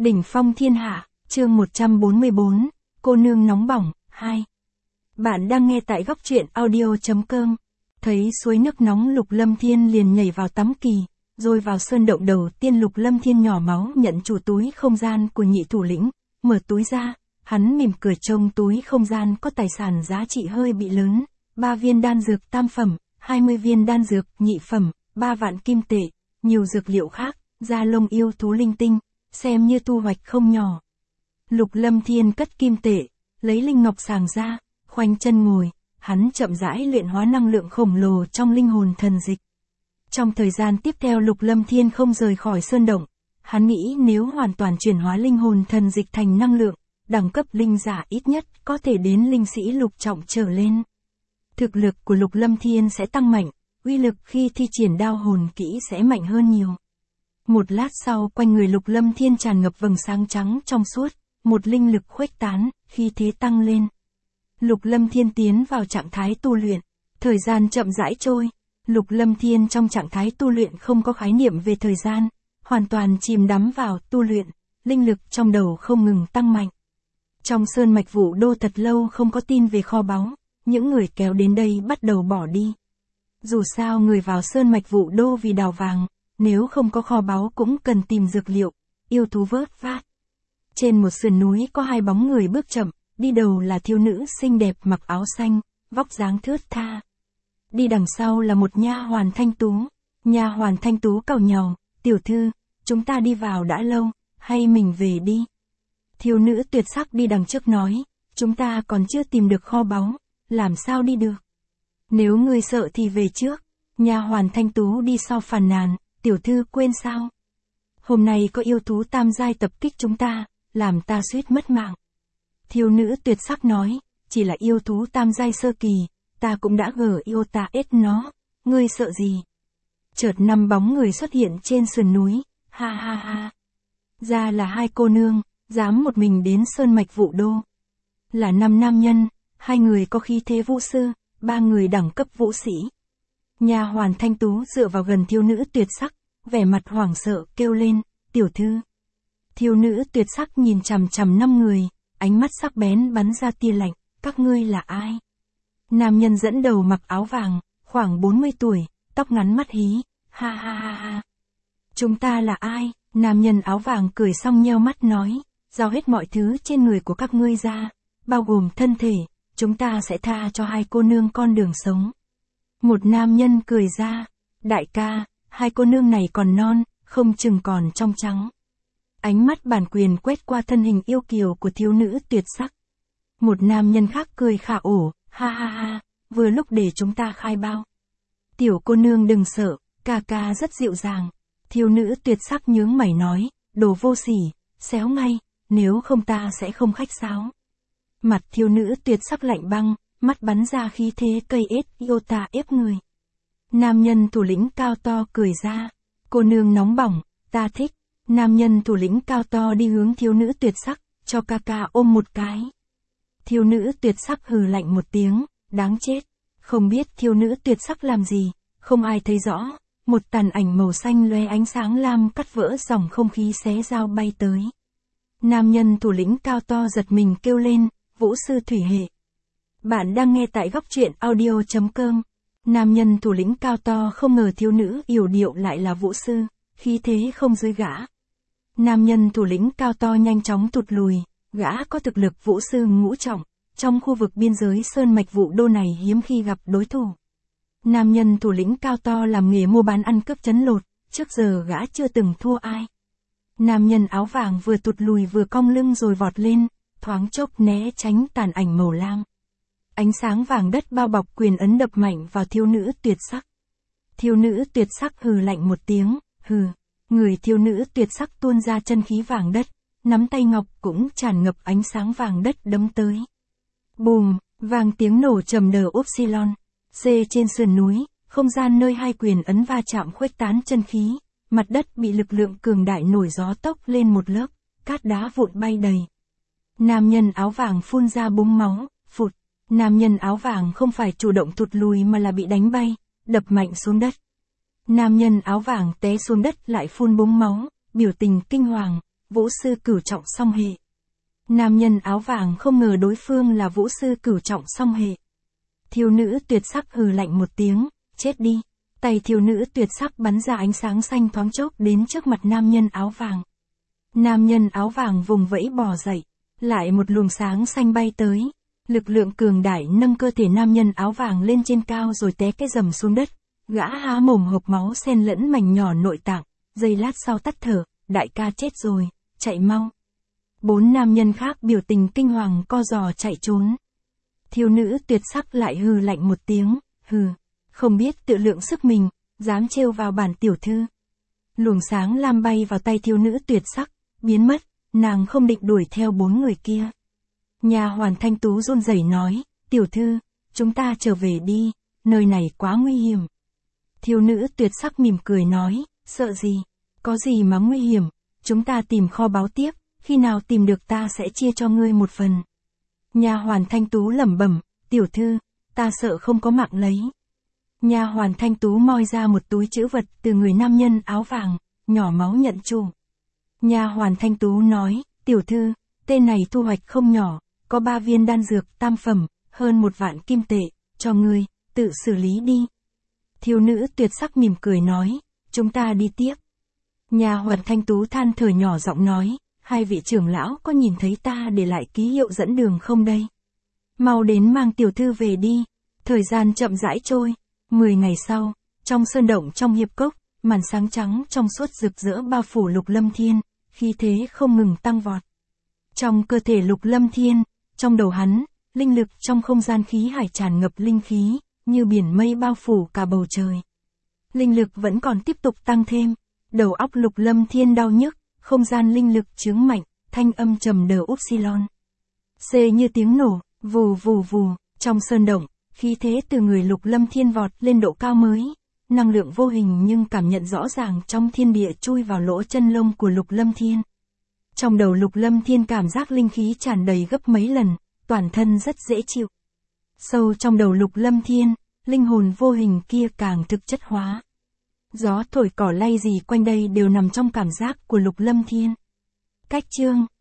Đỉnh phong thiên hạ, chương 144, cô nương nóng bỏng, 2. Bạn đang nghe tại góc truyện audio.com. Thấy suối nước nóng Lục Lâm Thiên liền nhảy vào tắm kỳ, rồi vào sơn động đầu tiên Lục Lâm Thiên nhỏ máu nhận chủ túi không gian của nhị thủ lĩnh, mở túi ra, hắn mỉm cười trông túi không gian có tài sản giá trị hơi bị lớn, 3 viên đan dược tam phẩm, 20 viên đan dược nhị phẩm, 3 vạn kim tệ, nhiều dược liệu khác, da lông yêu thú linh tinh, xem như thu hoạch không nhỏ. Lục Lâm Thiên cất kim tệ, lấy linh ngọc sàng ra, khoanh chân ngồi, hắn chậm rãi luyện hóa năng lượng khổng lồ trong linh hồn thần dịch. Trong thời gian tiếp theo Lục Lâm Thiên không rời khỏi sơn động, hắn nghĩ nếu hoàn toàn chuyển hóa linh hồn thần dịch thành năng lượng, đẳng cấp linh giả ít nhất có thể đến linh sĩ lục trọng trở lên. Thực lực của Lục Lâm Thiên sẽ tăng mạnh, uy lực khi thi triển đao hồn kỹ sẽ mạnh hơn nhiều. Một lát sau quanh người Lục Lâm Thiên tràn ngập vầng sáng trắng trong suốt, một linh lực khuếch tán, khi thế tăng lên. Lục Lâm Thiên tiến vào trạng thái tu luyện, thời gian chậm rãi trôi, Lục Lâm Thiên trong trạng thái tu luyện không có khái niệm về thời gian, hoàn toàn chìm đắm vào tu luyện, linh lực trong đầu không ngừng tăng mạnh. Trong sơn mạch Vũ Đô thật lâu không có tin về kho báu, những người kéo đến đây bắt đầu bỏ đi. Dù sao người vào sơn mạch Vũ Đô vì đào vàng, nếu không có kho báu cũng cần tìm dược liệu, yêu thú vớt vát. Trên một sườn núi có hai bóng người bước chậm, đi đầu là thiếu nữ xinh đẹp mặc áo xanh, vóc dáng thướt tha. Đi đằng sau là một nha hoàn thanh tú. Nha hoàn thanh tú càu nhàu, "Tiểu thư, chúng ta đi vào đã lâu, hay mình về đi?" Thiếu nữ tuyệt sắc đi đằng trước nói, "Chúng ta còn chưa tìm được kho báu, làm sao đi được? Nếu ngươi sợ thì về trước." Nha hoàn thanh tú đi sau phàn nàn, "Tiểu thư quên sao? Hôm nay có yêu thú tam giai tập kích chúng ta, làm ta suýt mất mạng." Thiếu nữ tuyệt sắc nói, "Chỉ là yêu thú tam giai sơ kỳ, ta cũng đã yêu ta ết nó, ngươi sợ gì?" Chợt 5 bóng người xuất hiện trên sườn núi, ha ha ha. Ra là hai cô nương, dám một mình đến sơn mạch Vũ Đô. Là 5 nam nhân, 2 người có khí thế vũ sư, 3 người đẳng cấp vũ sĩ. Nha hoàn thanh tú dựa vào gần thiếu nữ tuyệt sắc, vẻ mặt hoảng sợ kêu lên, "Tiểu thư." Thiếu nữ tuyệt sắc nhìn chằm chằm 5 người, ánh mắt sắc bén bắn ra tia lạnh, "Các ngươi là ai?" Nam nhân dẫn đầu mặc áo vàng, khoảng 40 tuổi, tóc ngắn mắt hí, ha ha ha ha. "Chúng ta là ai?" Nam nhân áo vàng cười xong nheo mắt nói, "Giao hết mọi thứ trên người của các ngươi ra, bao gồm thân thể, chúng ta sẽ tha cho hai cô nương con đường sống." Một nam nhân cười ra, "Đại ca, hai cô nương này còn non, không chừng còn trong trắng." Ánh mắt bản quyền quét qua thân hình yêu kiều của thiếu nữ tuyệt sắc. Một nam nhân khác cười khả ổ, ha ha ha, "Vừa lúc để chúng ta khai bao." "Tiểu cô nương đừng sợ, ca ca rất dịu dàng." Thiếu nữ tuyệt sắc nhướng mày nói, "Đồ vô sỉ, xéo ngay, nếu không ta sẽ không khách sáo." Mặt thiếu nữ tuyệt sắc lạnh băng, mắt bắn ra khí thế cây yêu ta ép người. Nam nhân thủ lĩnh cao to cười ra, "Cô nương nóng bỏng, ta thích." Nam nhân thủ lĩnh cao to đi hướng thiếu nữ tuyệt sắc, "Cho ca ca ôm một cái." Thiếu nữ tuyệt sắc hừ lạnh một tiếng, "Đáng chết." Không biết thiếu nữ tuyệt sắc làm gì, không ai thấy rõ, một tàn ảnh màu xanh lóe ánh sáng lam cắt vỡ dòng không khí xé dao bay tới. Nam nhân thủ lĩnh cao to giật mình kêu lên, "Vũ sư thủy hệ." Bạn đang nghe tại góc truyện audio.com. Nam nhân thủ lĩnh cao to không ngờ thiếu nữ yểu điệu lại là vũ sư, khí thế không dưới gã. Nam nhân thủ lĩnh cao to nhanh chóng tụt lùi, gã có thực lực vũ sư ngũ trọng, trong khu vực biên giới sơn mạch Vũ Đô này hiếm khi gặp đối thủ. Nam nhân thủ lĩnh cao to làm nghề mua bán ăn cướp trấn lột, trước giờ gã chưa từng thua ai. Nam nhân áo vàng vừa tụt lùi vừa cong lưng rồi vọt lên, thoáng chốc né tránh tàn ảnh màu lam. Ánh sáng vàng đất bao bọc quyền ấn đập mạnh vào thiếu nữ tuyệt sắc. Thiếu nữ tuyệt sắc hừ lạnh một tiếng, hừ. Người thiếu nữ tuyệt sắc tuôn ra chân khí vàng đất, nắm tay ngọc cũng tràn ngập ánh sáng vàng đất đấm tới. Bùm, vang tiếng nổ trầm đờ upsilon. C trên sườn núi, không gian nơi hai quyền ấn va chạm khuếch tán chân khí, mặt đất bị lực lượng cường đại nổi gió tốc lên một lớp, cát đá vụn bay đầy. Nam nhân áo vàng phun ra búng máu, phụt. Nam nhân áo vàng không phải chủ động thụt lùi mà là bị đánh bay, đập mạnh xuống đất. Nam nhân áo vàng té xuống đất lại phun búng máu, biểu tình kinh hoàng, vũ sư cửu trọng song hệ. Nam nhân áo vàng không ngờ đối phương là vũ sư cửu trọng song hệ. Thiếu nữ tuyệt sắc hừ lạnh một tiếng, chết đi. Tay thiếu nữ tuyệt sắc bắn ra ánh sáng xanh thoáng chốc đến trước mặt nam nhân áo vàng. Nam nhân áo vàng vùng vẫy bò dậy, lại một luồng sáng xanh bay tới. Lực lượng cường đại nâng cơ thể nam nhân áo vàng lên trên cao rồi té cái rầm xuống đất. Gã há mồm hộc máu xen lẫn mảnh nhỏ nội tạng, giây lát sau tắt thở, đại ca chết rồi, chạy mau. 4 nam nhân khác biểu tình kinh hoàng co giò chạy trốn. Thiếu nữ tuyệt sắc lại hừ lạnh một tiếng, hừ, không biết tự lượng sức mình, dám trêu vào bản tiểu thư. Luồng sáng lam bay vào tay thiếu nữ tuyệt sắc, biến mất, nàng không định đuổi theo 4 người kia. Nha hoàn Thanh Tú run rẩy nói, tiểu thư, chúng ta trở về đi, nơi này quá nguy hiểm. Thiếu nữ tuyệt sắc mỉm cười nói, sợ gì, có gì mà nguy hiểm, chúng ta tìm kho báu tiếp, khi nào tìm được ta sẽ chia cho ngươi một phần. Nha hoàn Thanh Tú lẩm bẩm, tiểu thư, ta sợ không có mạng lấy. Nha hoàn Thanh Tú moi ra một túi trữ vật từ người nam nhân áo vàng, nhỏ máu nhận chủ. Nha hoàn Thanh Tú nói, tiểu thư, tên này thu hoạch không nhỏ, có 3 viên đan dược tam phẩm, hơn 1 vạn kim tệ, cho ngươi, tự xử lý đi. Thiếu nữ tuyệt sắc mỉm cười nói, chúng ta đi tiếp. Nha hoàn Thanh Tú than thở nhỏ giọng nói, 2 vị trưởng lão có nhìn thấy ta để lại ký hiệu dẫn đường không đây? Mau đến mang tiểu thư về đi. Thời gian chậm rãi trôi. 10 ngày sau, trong sơn động trong hiệp cốc, màn sáng trắng trong suốt rực rỡ bao phủ Lục Lâm Thiên, khí thế không ngừng tăng vọt. Trong cơ thể Lục Lâm Thiên, trong đầu hắn, linh lực trong không gian khí hải tràn ngập linh khí, như biển mây bao phủ cả bầu trời. Linh lực vẫn còn tiếp tục tăng thêm, đầu óc Lục Lâm Thiên đau nhức, không gian linh lực chướng mạnh, thanh âm trầm đờ upsilon. C như tiếng nổ, vù vù vù, trong sơn động, khí thế từ người Lục Lâm Thiên vọt lên độ cao mới. Năng lượng vô hình nhưng cảm nhận rõ ràng trong thiên địa chui vào lỗ chân lông của Lục Lâm Thiên. Trong đầu Lục Lâm Thiên cảm giác linh khí tràn đầy gấp mấy lần, toàn thân rất dễ chịu. Sâu trong đầu Lục Lâm Thiên, linh hồn vô hình kia càng thực chất hóa. Gió thổi cỏ lay gì quanh đây đều nằm trong cảm giác của Lục Lâm Thiên. Cách chương